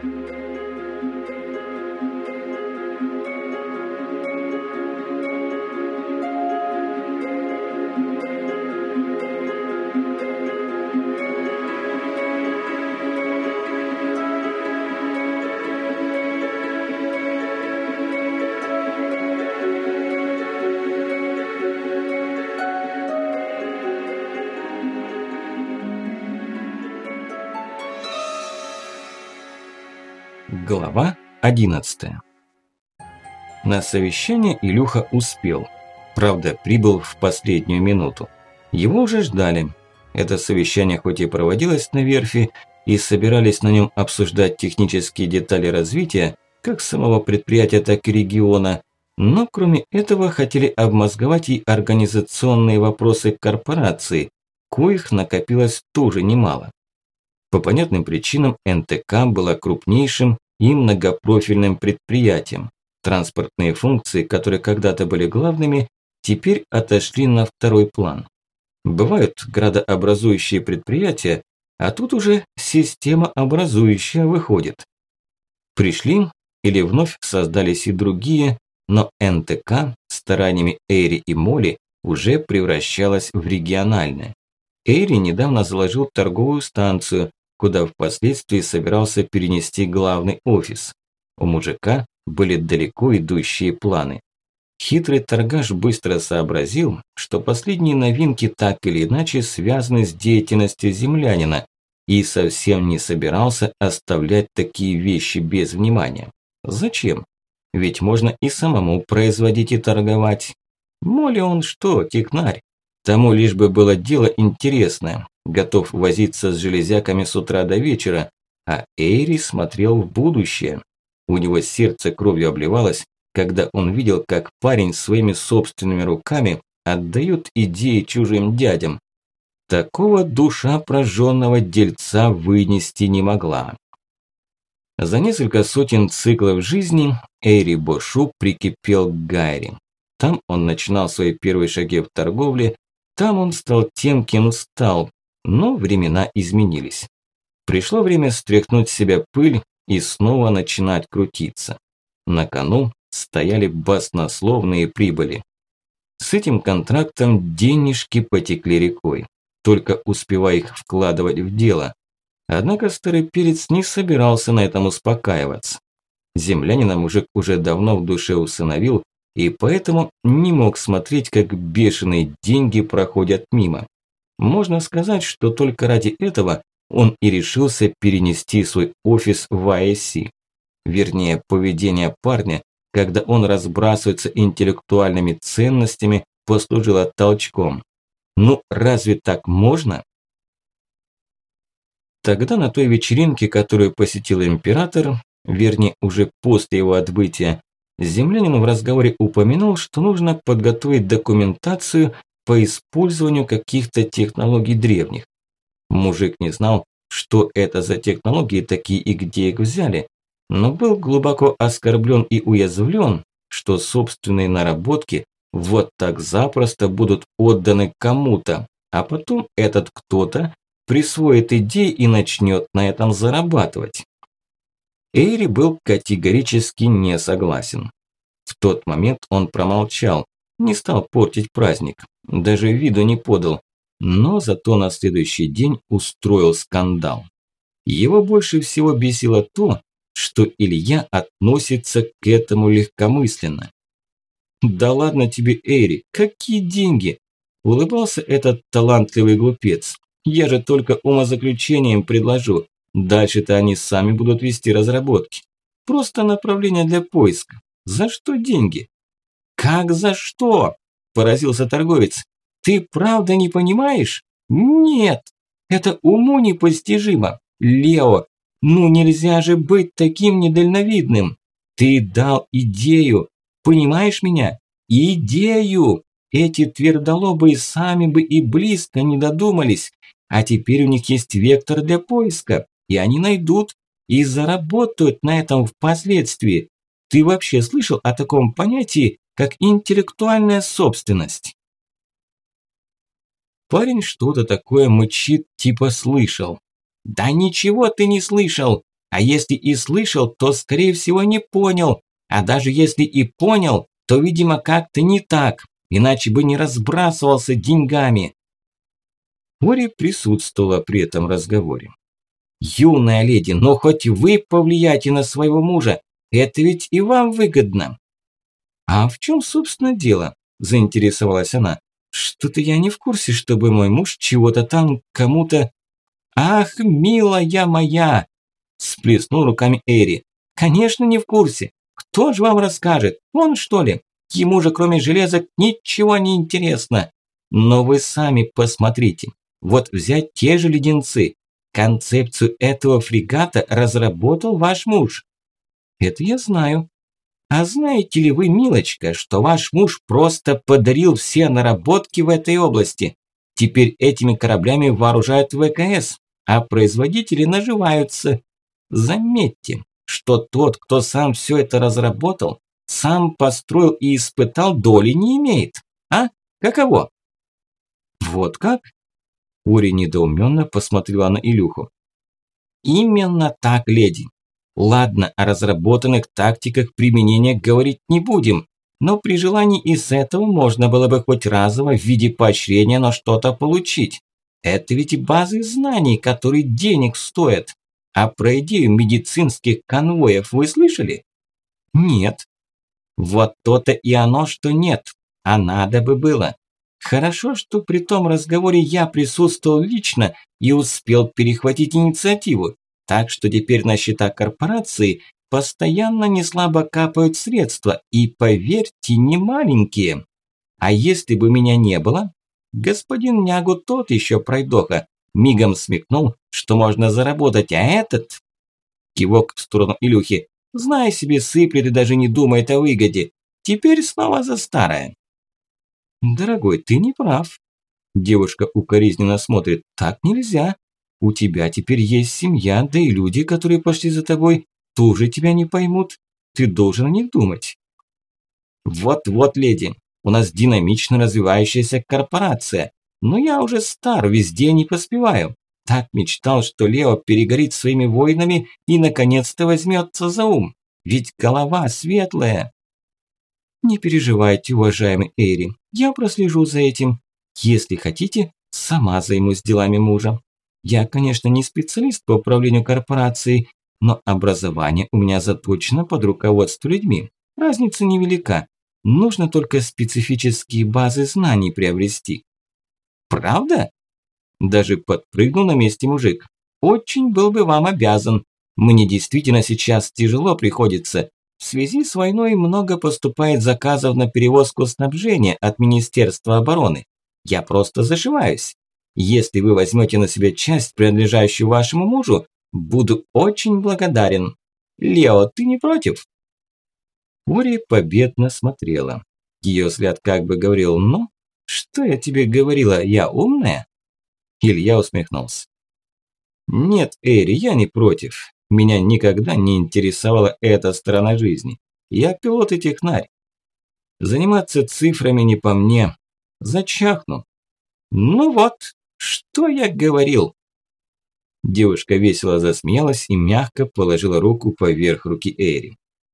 Глава 11. На совещание Илюха успел. Правда, прибыл в последнюю минуту. Его уже ждали. Это совещание хоть и проводилось на верфи, и собирались на нем обсуждать технические детали развития, как самого предприятия, так и региона, но кроме этого хотели обмозговать и организационные вопросы корпорации, коих накопилось тоже немало. По понятным причинам НТК была крупнейшим и многопрофильным предприятием. Транспортные функции, которые когда-то были главными, теперь отошли на второй план. Бывают градообразующие предприятия, а тут уже системообразующая выходит. Пришли или вновь создались и другие, но НТК стараниями Эйри и Молли уже превращалась в региональное. Эйри недавно заложил торговую станцию, куда впоследствии собирался перенести главный офис. У мужика были далеко идущие планы. Хитрый торгаш быстро сообразил, что последние новинки так или иначе связаны с деятельностью землянина, и совсем не собирался оставлять такие вещи без внимания. Зачем? Ведь можно и самому производить и торговать. Молли он что, технарь? Тому лишь бы было дело интересное, готов возиться с железяками с утра до вечера, а Эйри смотрел в будущее. У него сердце кровью обливалось, когда он видел, как парень своими собственными руками отдает идеи чужим дядям. Такого душа прожженного дельца вынести не могла. За несколько сотен циклов жизни Эйри Бошу прикипел к Гайре. Там он начинал свои первые шаги в торговле, там он стал тем, кем стал, но времена изменились. Пришло время стряхнуть с себя пыль и снова начинать крутиться. На кону стояли баснословные прибыли. С этим контрактом денежки потекли рекой, только успевая их вкладывать в дело. Однако старый перец не собирался на этом успокаиваться. Землянина мужик уже давно в душе усыновил, и поэтому не мог смотреть, как бешеные деньги проходят мимо. Можно сказать, что только ради этого он и решился перенести свой офис в АСИ. Вернее, поведение парня, когда он разбрасывается интеллектуальными ценностями, послужило толчком. Ну, разве так можно? Тогда на той вечеринке, которую посетил император, вернее, уже после его отбытия, землянин в разговоре упомянул, что нужно подготовить документацию по использованию каких-то технологий древних. Мужик не знал, что это за технологии такие и где их взяли, но был глубоко оскорблен и уязвлен, что собственные наработки вот так запросто будут отданы кому-то, а потом этот кто-то присвоит идеи и начнет на этом зарабатывать. Эйри был категорически не согласен. В тот момент он промолчал, не стал портить праздник, даже виду не подал, но зато на следующий день устроил скандал. Его больше всего бесило то, что Илья относится к этому легкомысленно. «Да ладно тебе, Эйри, какие деньги?» – улыбался этот талантливый глупец. «Я же только умозаключение им предложу. Дальше-то они сами будут вести разработки. Просто направление для поиска. За что деньги?» «Как за что?» – поразился торговец. «Ты правда не понимаешь? Нет, это уму непостижимо. Лео, ну нельзя же быть таким недальновидным. Ты дал идею, понимаешь меня? Идею! Эти твердолобые сами бы и близко не додумались, а теперь у них есть вектор для поиска, и они найдут и заработают на этом впоследствии. Ты вообще слышал о таком понятии, как интеллектуальная собственность?» Парень что-то такое мычит, типа слышал. «Да ничего ты не слышал! А если и слышал, то, скорее всего, не понял. А даже если и понял, то, видимо, как-то не так, иначе бы не разбрасывался деньгами. Ори присутствовала при этом разговоре. «Юная леди, но хоть вы повлияйте на своего мужа, это ведь и вам выгодно». «А в чем, собственно, дело?» – заинтересовалась она. «Что-то я не в курсе, чтобы мой муж чего-то там кому-то...» «Ах, милая моя!» – сплеснул руками Эри. «Конечно, не в курсе. Кто же вам расскажет? Он, что ли? Ему же, кроме железок, ничего не интересно. Но вы сами посмотрите. Вот взять те же леденцы. Концепцию этого фрегата разработал ваш муж». «Это я знаю». «А знаете ли вы, милочка, что ваш муж просто подарил все наработки в этой области? Теперь этими кораблями вооружают ВКС, а производители наживаются. Заметьте, что тот, кто сам все это разработал, сам построил и испытал, доли не имеет. А? Каково?» «Вот как?» Ори недоуменно посмотрела на Илюху. «Именно так, леди. Ладно, о разработанных тактиках применения говорить не будем, но при желании и с этого можно было бы хоть разово в виде поощрения на что-то получить. Это ведь базы знаний, которые денег стоят. А про идею медицинских конвоев вы слышали?» «Нет». «Вот то-то и оно, что нет. А надо бы было. Хорошо, что при том разговоре я присутствовал лично и успел перехватить инициативу, так что теперь на счета корпорации постоянно неслабо капают средства, и, поверьте, не маленькие. А если бы меня не было, господин Нягу тот еще пройдоха, мигом смекнул, что можно заработать, а этот...» Кивок в сторону Илюхи. «Знай себе, сыплет и даже не думает о выгоде. Теперь снова за старое». «Дорогой, ты не прав». Девушка укоризненно смотрит. «Так нельзя. У тебя теперь есть семья, да и люди, которые пошли за тобой, тоже тебя не поймут. Ты должен о них думать». «Вот-вот, леди, у нас динамично развивающаяся корпорация. Но я уже стар, везде не поспеваю. Так мечтал, что Лео перегорит своими воинами и наконец-то возьмется за ум. Ведь голова светлая». «Не переживайте, уважаемый Эйри, я прослежу за этим. Если хотите, сама займусь делами мужа. Я, конечно, не специалист по управлению корпорацией, но образование у меня заточено под руководство людьми. Разница невелика. Нужно только специфические базы знаний приобрести». «Правда?» Даже подпрыгнул на месте мужик. «Очень был бы вам обязан. Мне действительно сейчас тяжело приходится. В связи с войной много поступает заказов на перевозку снабжения от Министерства обороны. Я просто зашиваюсь. Если вы возьмете на себя часть, принадлежащую вашему мужу, буду очень благодарен. Лео, ты не против?» Ори победно смотрела. Ее взгляд как бы говорил: «Ну, что я тебе говорила, я умная?» Илья усмехнулся. «Нет, Эри, я не против. Меня никогда не интересовала эта сторона жизни. Я пилот и технарь. Заниматься цифрами не по мне. Зачахну». «Ну вот, что я говорил?» Девушка весело засмеялась и мягко положила руку поверх руки Эри.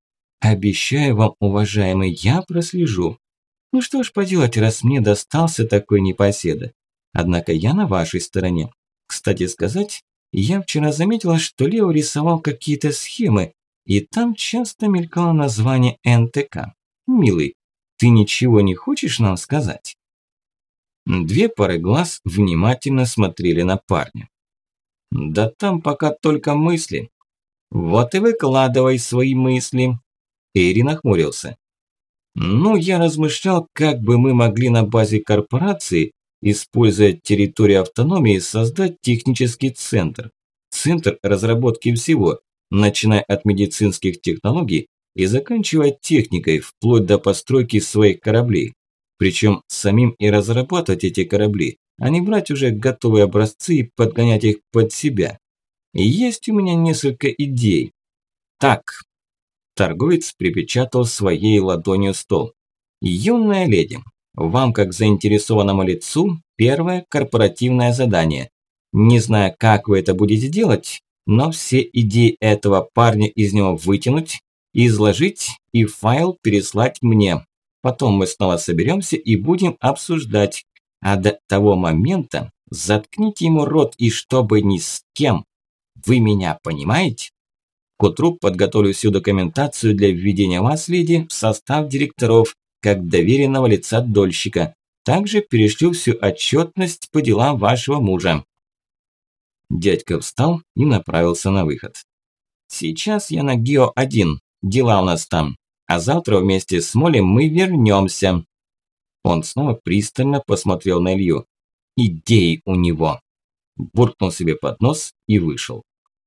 «Обещаю вам, уважаемый, я прослежу. Ну что ж поделать, раз мне достался такой непоседа. Однако я на вашей стороне. Кстати сказать, я вчера заметила, что Лео рисовал какие-то схемы, и там часто мелькало название НТК. Милый, ты ничего не хочешь нам сказать?» Две пары глаз внимательно смотрели на парня. «Да там пока только мысли». «Вот и выкладывай свои мысли». Эри нахмурился. «Ну, я размышлял, как бы мы могли на базе корпорации, используя территорию автономии, создать технический центр. Центр разработки всего, начиная от медицинских технологий и заканчивая техникой, вплоть до постройки своих кораблей. Причем самим и разрабатывать эти корабли, а не брать уже готовые образцы и подгонять их под себя. И есть у меня несколько идей. Так». Торговец припечатал своей ладонью стол. «Юная леди, вам, как заинтересованному лицу, первое корпоративное задание. Не знаю, как вы это будете делать, но все идеи этого парня из него вытянуть, изложить и файл переслать мне. Потом мы снова соберемся и будем обсуждать. А до того момента заткните ему рот и чтобы ни с кем. Вы меня понимаете? К утру подготовлю всю документацию для введения вас, леди, в состав директоров, как доверенного лица дольщика. Также перешлю всю отчетность по делам вашего мужа. Дядька встал и направился на выход. Сейчас я на Гео-1, дела у нас там, а завтра вместе с Молли мы вернемся. Он снова пристально посмотрел на Илью. Идеи у него. Буркнул себе под нос и вышел.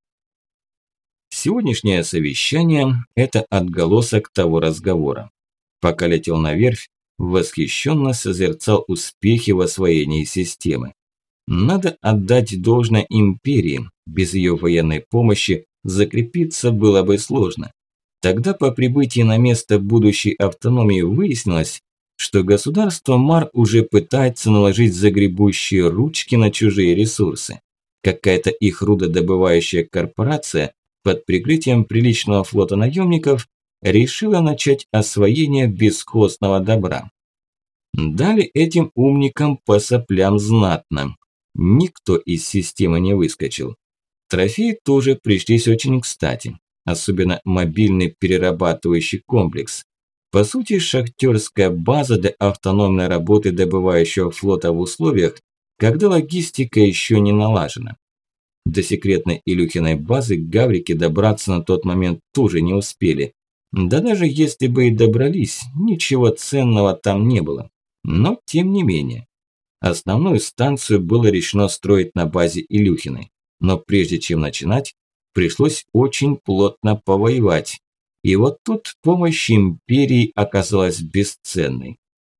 Сегодняшнее совещание – это отголосок того разговора. Пока летел на верфь, восхищенно созерцал успехи в освоении системы. Надо отдать должное империи, без ее военной помощи закрепиться было бы сложно. Тогда по прибытии на место будущей автономии выяснилось, что государство Мар уже пытается наложить загребущие ручки на чужие ресурсы. Какая-то их рудодобывающая корпорация под прикрытием приличного флота наемников решила начать освоение бесхозного добра. Дали этим умникам по соплям знатно. Никто из системы не выскочил. Трофеи тоже пришлись очень кстати, особенно мобильный перерабатывающий комплекс. По сути, шахтерская база для автономной работы добывающего флота в условиях, когда логистика еще не налажена. До секретной Илюхиной базы гаврики добраться на тот момент тоже не успели. Да даже если бы и добрались, ничего ценного там не было. Но тем не менее. Основную станцию было решено строить на базе Илюхиной. Но прежде чем начинать, пришлось очень плотно повоевать. И вот тут помощь империи оказалась бесценной.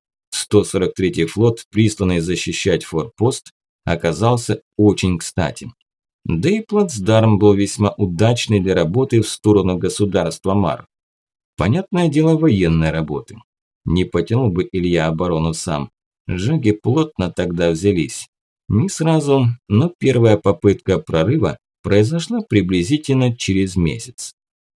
143-й флот, присланный защищать форпост, оказался очень кстати. Да и плацдарм был весьма удачный для работы в сторону государства Мар. Понятное дело, военной работы. Не потянул бы Илья оборону сам. Жаги плотно тогда взялись. Не сразу, но первая попытка прорыва произошла приблизительно через месяц.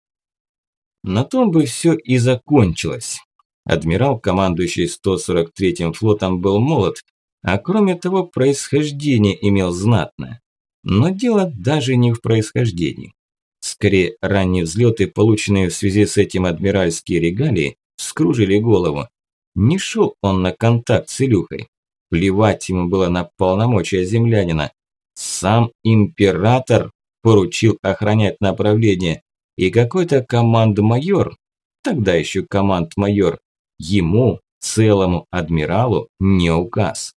На том бы все и закончилось. Адмирал, командующий 143-м флотом, был молод, а кроме того происхождение имел знатное. Но дело даже не в происхождении. Скорее, ранние взлеты, полученные в связи с этим адмиральские регалии, вскружили голову. Не шел он на контакт с Илюхой. Плевать ему было на полномочия землянина. Сам император поручил охранять направление, и какой-то команд-майор, тогда еще команд-майор, ему, целому адмиралу, не указ.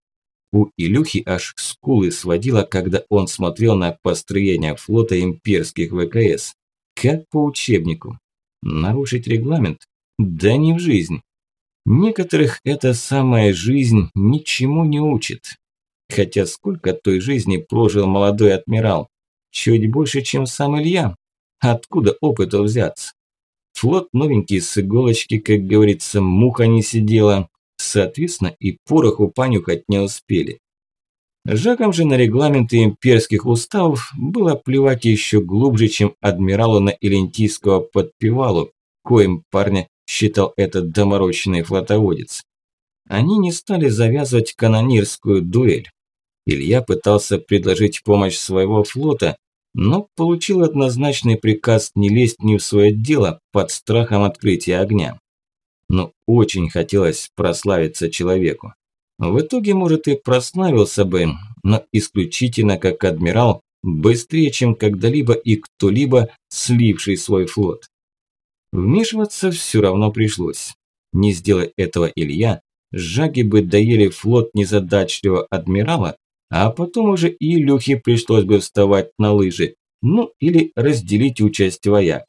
У Илюхи аж скулы сводило, когда он смотрел на построение флота имперских ВКС. Как по учебнику. Нарушить регламент? Да не в жизнь. Некоторых эта самая жизнь ничему не учит. Хотя сколько той жизни прожил молодой адмирал? Чуть больше, чем сам Илья. Откуда опыту взяться? Флот новенький с иголочки, как говорится, муха не сидела. Соответственно, и пороху понюхать не успели. Жакам же на регламенты имперских уставов было плевать еще глубже, чем адмиралу на Илентийского подпевалу, коим парня считал этот доморощенный флотоводец. Они не стали завязывать канонирскую дуэль. Илья пытался предложить помощь своего флота, но получил однозначный приказ не лезть ни в свое дело под страхом открытия огня. Но очень хотелось прославиться человеку. В итоге, может, и прославился бы, но исключительно как адмирал, быстрее, чем когда-либо и кто-либо, сливший свой флот. Вмешиваться все равно пришлось. Не сделай этого Илья, жаги бы доели флот незадачливого адмирала, а потом уже и Илюхе пришлось бы вставать на лыжи, ну или разделить участь вояк.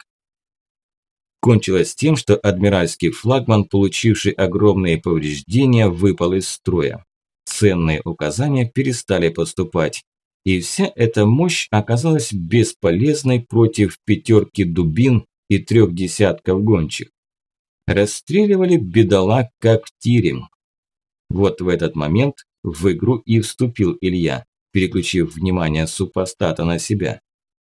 Кончилось тем, что адмиральский флагман, получивший огромные повреждения, выпал из строя. Ценные указания перестали поступать, и вся эта мощь оказалась бесполезной против пятерки дубин и 3 десятков гончих. Расстреливали бедолаг как в тире. Вот в этот момент в игру и вступил Илья, переключив внимание супостата на себя.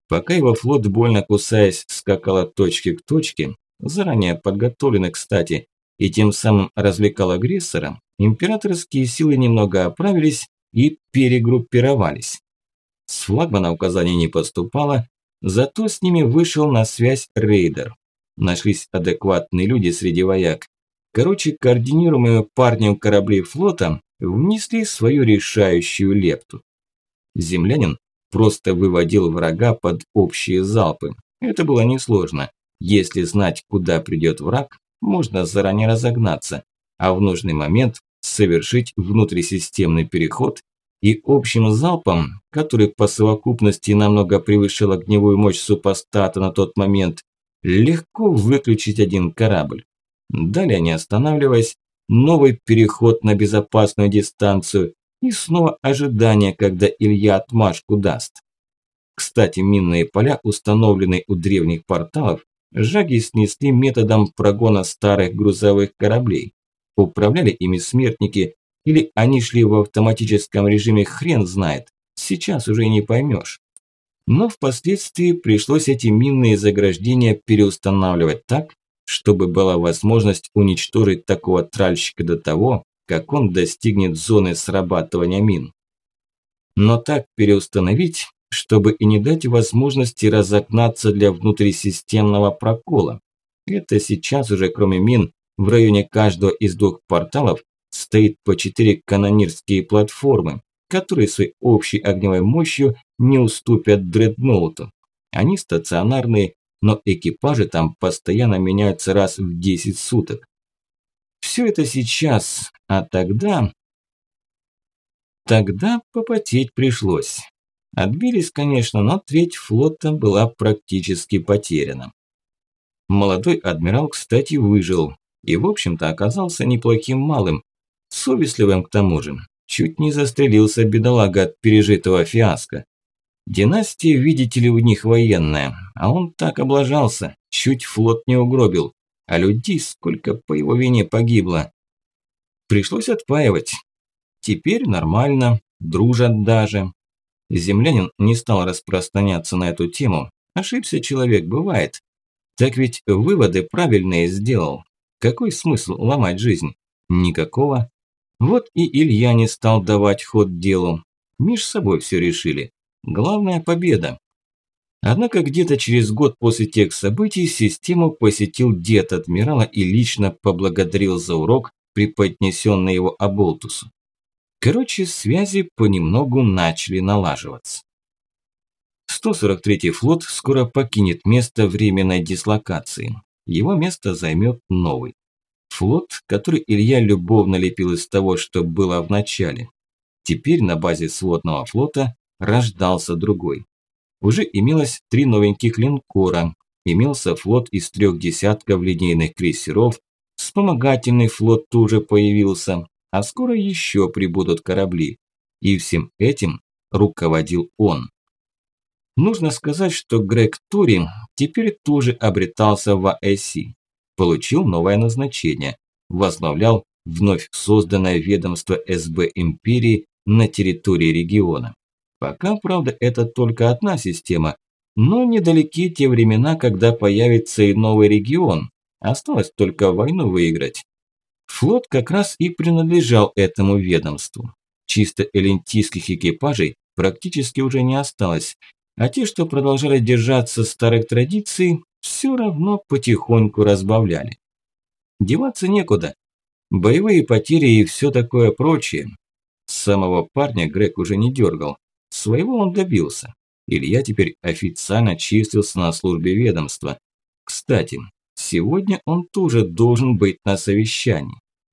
Пока его флот, больно кусаясь, скакал от точки к точке, заранее подготовленный, кстати, и тем самым развлекал агрессора, императорские силы немного оправились и перегруппировались. С флагмана указаний не поступало, зато с ними вышел на связь рейдер. Нашлись адекватные люди среди вояк. Короче, координируемые парнем корабли флота внесли свою решающую лепту. Землянин просто выводил врага под общие залпы. Это было несложно. Если знать, куда придет враг, можно заранее разогнаться, а в нужный момент совершить внутрисистемный переход и общим залпом, который по совокупности намного превышал огневую мощь супостата на тот момент, легко выключить один корабль. Далее, не останавливаясь, новый переход на безопасную дистанцию и снова ожидание, когда Илья отмашку даст. Кстати, минные поля, установленные у древних порталов, жаги снесли методом прогона старых грузовых кораблей. Управляли ими смертники, или они шли в автоматическом режиме, хрен знает, сейчас уже не поймешь. Но впоследствии пришлось эти минные заграждения переустанавливать так, чтобы была возможность уничтожить такого тральщика до того, как он достигнет зоны срабатывания мин. Но так переустановить, чтобы и не дать возможности разогнаться для внутрисистемного прокола. Это сейчас уже, кроме мин, в районе каждого из двух порталов стоит по 4 канонирские платформы, которые своей общей огневой мощью не уступят дредноуту. Они стационарные, но экипажи там постоянно меняются раз в 10 суток. Все это сейчас, а тогда... Тогда попотеть пришлось. Отбились, конечно, но треть флота была практически потеряна. Молодой адмирал, кстати, выжил и, в общем-то, оказался неплохим малым, совестливым к тому же. Чуть не застрелился бедолага от пережитого фиаско. Династия, видите ли, у них военная, а он так облажался, чуть флот не угробил, а людей сколько по его вине погибло. Пришлось отпаивать. Теперь нормально, дружат даже. Землянин не стал распространяться на эту тему. Ошибся человек, бывает. Так ведь выводы правильные сделал. Какой смысл ломать жизнь? Никакого. Вот и Илья не стал давать ход делу. Меж собой все решили. Главная победа. Однако где-то через год после тех событий систему посетил дед адмирала и лично поблагодарил за урок, преподнесенный его Аболтусу. Короче, связи понемногу начали налаживаться. 143-й флот скоро покинет место временной дислокации. Его место займет новый. Флот, который Илья любовно лепил из того, что было в начале. Теперь на базе сводного флота рождался другой. Уже имелось 3 новеньких линкора, имелся флот из 3 десятков линейных крейсеров, вспомогательный флот тоже появился, а скоро еще прибудут корабли. И всем этим руководил он. Нужно сказать, что Грег Тори теперь тоже обретался в АЭСи. Получил новое назначение, возглавлял вновь созданное ведомство СБ Империи на территории региона. Пока, правда, это только одна система, но недалеки те времена, когда появится и новый регион. Осталось только войну выиграть. Флот как раз и принадлежал этому ведомству. Чисто элентийских экипажей практически уже не осталось, а те, что продолжали держаться старых традиций, все равно потихоньку разбавляли. Деваться некуда. Боевые потери и все такое прочее. Самого парня Грег уже не дергал. Своего он добился. Илья теперь официально числился на службе ведомства. Кстати, сегодня он тоже должен быть на совещании.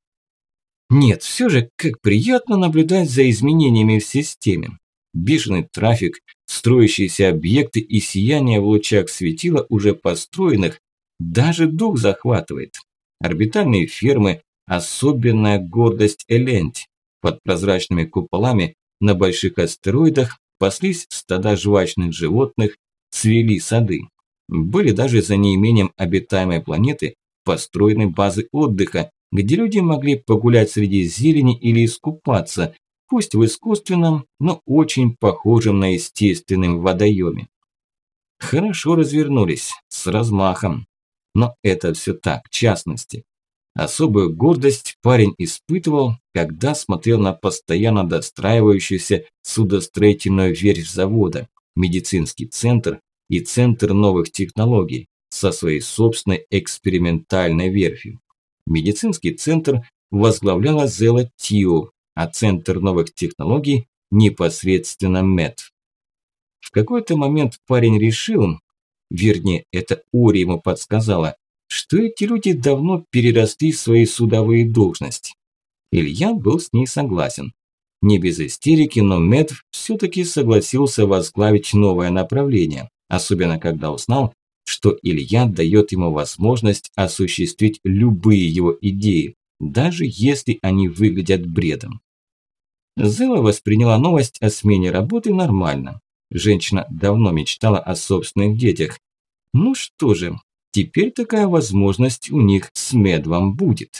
Нет, все же как приятно наблюдать за изменениями в системе. Бешеный трафик, строящиеся объекты и сияние в лучах светила уже построенных, даже дух захватывает. Орбитальные фермы – особенная гордость Эленти. Под прозрачными куполами на больших астероидах паслись стада жвачных животных, цвели сады. Были даже за неимением обитаемой планеты построены базы отдыха, где люди могли погулять среди зелени или искупаться, пусть в искусственном, но очень похожем на естественном водоеме. Хорошо развернулись, с размахом. Но это все так, частности. Особую гордость парень испытывал, когда смотрел на постоянно достраивающуюся судостроительную верфь завода, медицинский центр и центр новых технологий со своей собственной экспериментальной верфью. Медицинский центр возглавляла Зела Тио, а центр новых технологий непосредственно Мэт. В какой-то момент парень решил, вернее, это Ори ему подсказала, что эти люди давно переросли свои судовые должности. Илья был с ней согласен. Не без истерики, но Мэт все-таки согласился возглавить новое направление, особенно когда узнал, что Илья дает ему возможность осуществить любые его идеи, даже если они выглядят бредом. Зела восприняла новость о смене работы нормально. Женщина давно мечтала о собственных детях. Ну что же, теперь такая возможность у них с Медвом будет.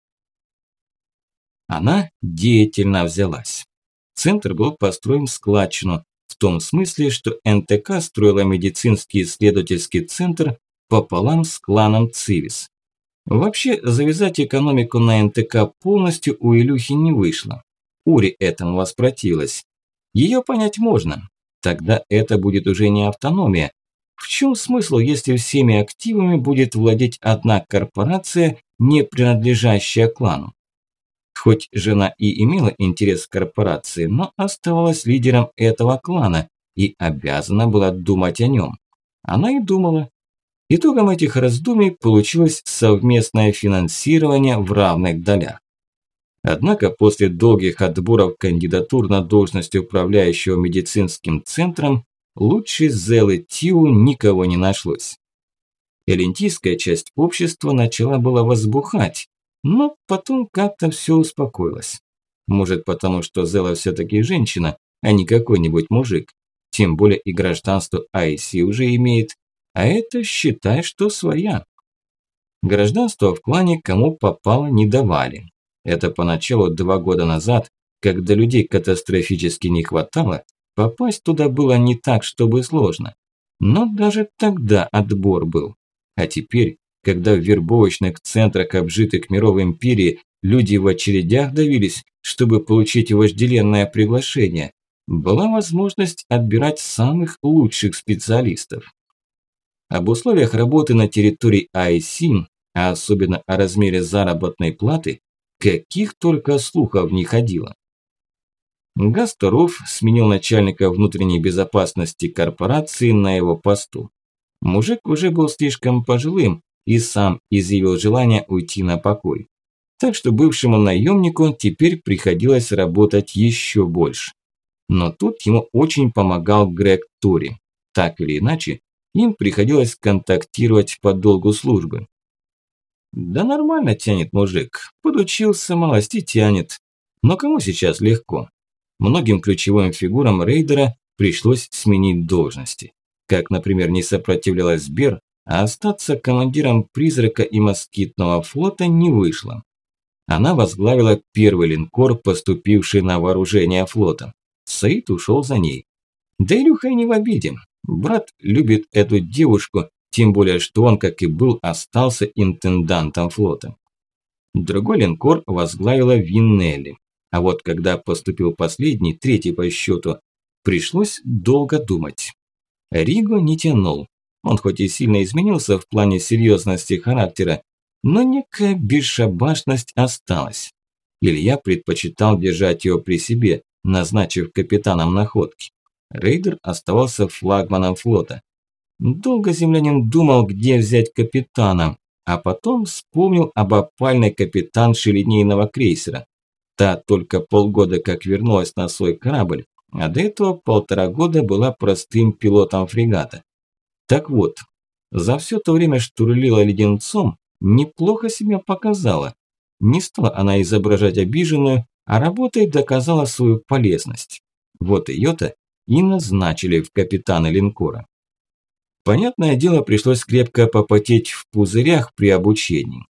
Она деятельно взялась. Центр был построен в складчину, в том смысле, что НТК строила медицинский исследовательский центр пополам с кланом Цивис. Вообще, завязать экономику на НТК полностью у Илюхи не вышло. Ури этому воспротивилась. Ее понять можно. Тогда это будет уже не автономия. В чем смысл, если всеми активами будет владеть одна корпорация, не принадлежащая клану? Хоть жена и имела интерес к корпорации, но оставалась лидером этого клана и обязана была думать о нем. Она и думала. Итогом этих раздумий получилось совместное финансирование в равных долях. Однако после долгих отборов кандидатур на должность управляющего медицинским центром лучше Зелы Тиу никого не нашлось. Элентийская часть общества начала было возбухать, но потом как-то все успокоилось. Может потому, что Зела все-таки женщина, а не какой-нибудь мужик. Тем более и гражданство Айси уже имеет, а это считай, что своя. Гражданство в клане кому попало не давали. Это поначалу 2 года назад, когда людей катастрофически не хватало, попасть туда было не так, чтобы сложно. Но даже тогда отбор был. А теперь, когда в вербовочных центрах обжитых миров империи люди в очередях давились, чтобы получить вожделенное приглашение, была возможность отбирать самых лучших специалистов. Об условиях работы на территории IC, а особенно о размере заработной платы, каких только слухов не ходило. Гасторов сменил начальника внутренней безопасности корпорации на его посту. Мужик уже был слишком пожилым и сам изъявил желание уйти на покой. Так что бывшему наемнику теперь приходилось работать еще больше. Но тут ему очень помогал Грег Тори. Так или иначе, им приходилось контактировать по долгу службы. Да нормально тянет мужик, подучился, малость и тянет. Но кому сейчас легко? Многим ключевым фигурам рейдера пришлось сменить должности. Как, например, не сопротивлялась Бер, а остаться командиром призрака и москитного флота не вышло. Она возглавила первый линкор, поступивший на вооружение флота. Саид ушел за ней. Да Илюха и не в обиде. Брат любит эту девушку, тем более, что он, как и был, остался интендантом флота. Другой линкор возглавила Виннелли. А вот когда поступил последний, третий по счету, пришлось долго думать. Риго не тянул. Он хоть и сильно изменился в плане серьезности характера, но некая бесшабашность осталась. Илья предпочитал держать его при себе, назначив капитаном находки. Рейдер оставался флагманом флота. Долго землянин думал, где взять капитана, а потом вспомнил об опальной капитанше линейного крейсера. Та только полгода как вернулась на свой корабль, а до этого 1,5 года была простым пилотом фрегата. Так вот, за все то время, что рулила леденцом, неплохо себя показала. Не стала она изображать обиженную, а работой доказала свою полезность. Вот ее-то и назначили в капитаны линкора. Понятное дело, пришлось крепко попотеть в пузырях при обучении.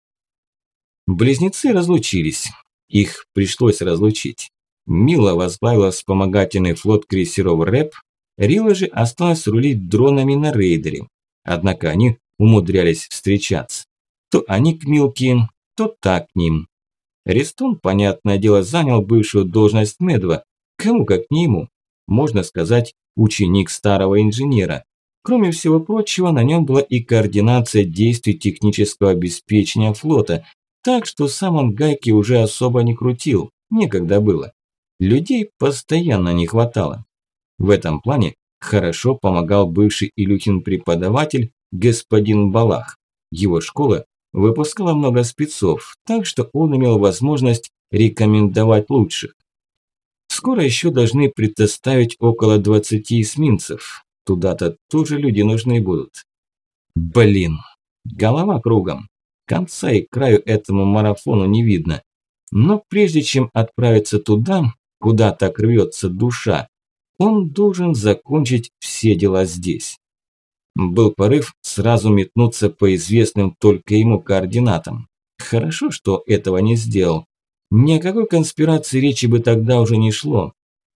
Близнецы разлучились. Их пришлось разлучить. Мила возглавила вспомогательный флот крейсеров РЭП, Рила же осталось рулить дронами на рейдере. Однако они умудрялись встречаться. То они к мелким, то так к ним. Рестон, понятное дело, занял бывшую должность Медва. Кому как не ему. Можно сказать, ученик старого инженера. Кроме всего прочего, на нем была и координация действий технического обеспечения флота, так что сам он гайки уже особо не крутил, некогда было. Людей постоянно не хватало. В этом плане хорошо помогал бывший Илюхин преподаватель господин Балах. Его школа выпускала много спецов, так что он имел возможность рекомендовать лучших. Скоро еще должны предоставить около 20 эсминцев. Туда-то тоже люди нужны будут. Блин, голова кругом. Конца и краю этому марафону не видно. Но прежде чем отправиться туда, куда так рвется душа, он должен закончить все дела здесь. Был порыв сразу метнуться по известным только ему координатам. Хорошо, что этого не сделал. Ни о какой конспирации речи бы тогда уже не шло.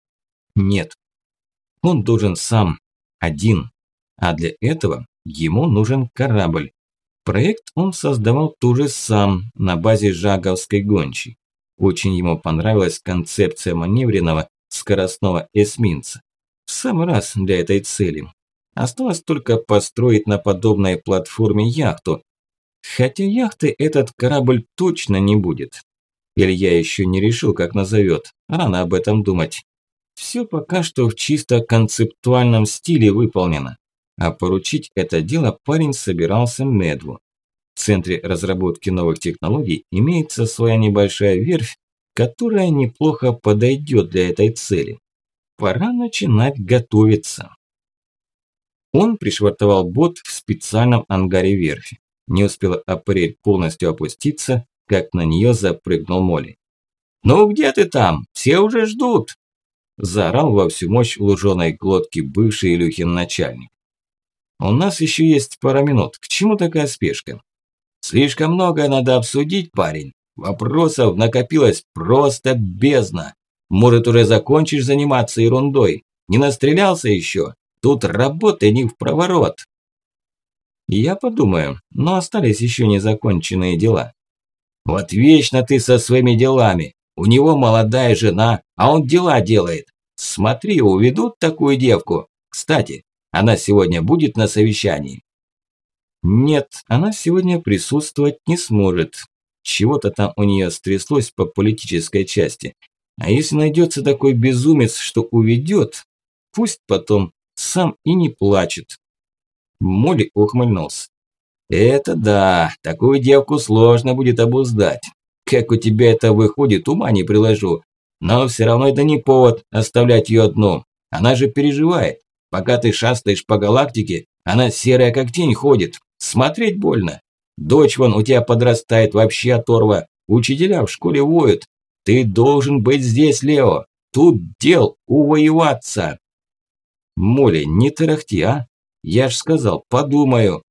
Нет, он должен сам, один. А для этого ему нужен корабль. Проект он создавал тоже сам, на базе Жаговской гончей. Очень ему понравилась концепция маневренного скоростного эсминца. В самый раз для этой цели. Осталось только построить на подобной платформе яхту. Хотя яхтой этот корабль точно не будет. Илья еще не решил, как назовет. Рано об этом думать. Все пока что в чисто концептуальном стиле выполнено. А поручить это дело парень собирался Медву. В центре разработки новых технологий имеется своя небольшая верфь, которая неплохо подойдет для этой цели. Пора начинать готовиться. Он пришвартовал бот в специальном ангаре верфи. Не успела аппарель полностью опуститься, как на нее запрыгнул Молли. «Ну где ты там? Все уже ждут!» Заорал во всю мощь луженой глотки бывший Илюхин начальник. «У нас еще есть пара минут. К чему такая спешка?» «Слишком многое надо обсудить, парень. Вопросов накопилось просто бездна. Может, уже закончишь заниматься ерундой? Не настрелялся еще? Тут работы не впроворот». «Я подумаю, но остались еще незаконченные дела». «Вот вечно ты со своими делами. У него молодая жена, а он дела делает. Смотри, уведут такую девку. Кстати, она сегодня будет на совещании?» «Нет, она сегодня присутствовать не сможет. Чего-то там у нее стряслось по политической части. А если найдется такой безумец, что уведет, пусть потом сам и не плачет». Молли ухмыльнулся. «Это да, такую девку сложно будет обуздать. Как у тебя это выходит, ума не приложу. Но все равно это не повод оставлять ее одну. Она же переживает. Пока ты шастаешь по галактике, она серая как тень ходит. Смотреть больно. Дочь вон у тебя подрастает, вообще оторва. Учителя в школе воют. Ты должен быть здесь, Лео. Тут дел увоеваться». «Молли, не тарахти, а? Я ж сказал, подумаю.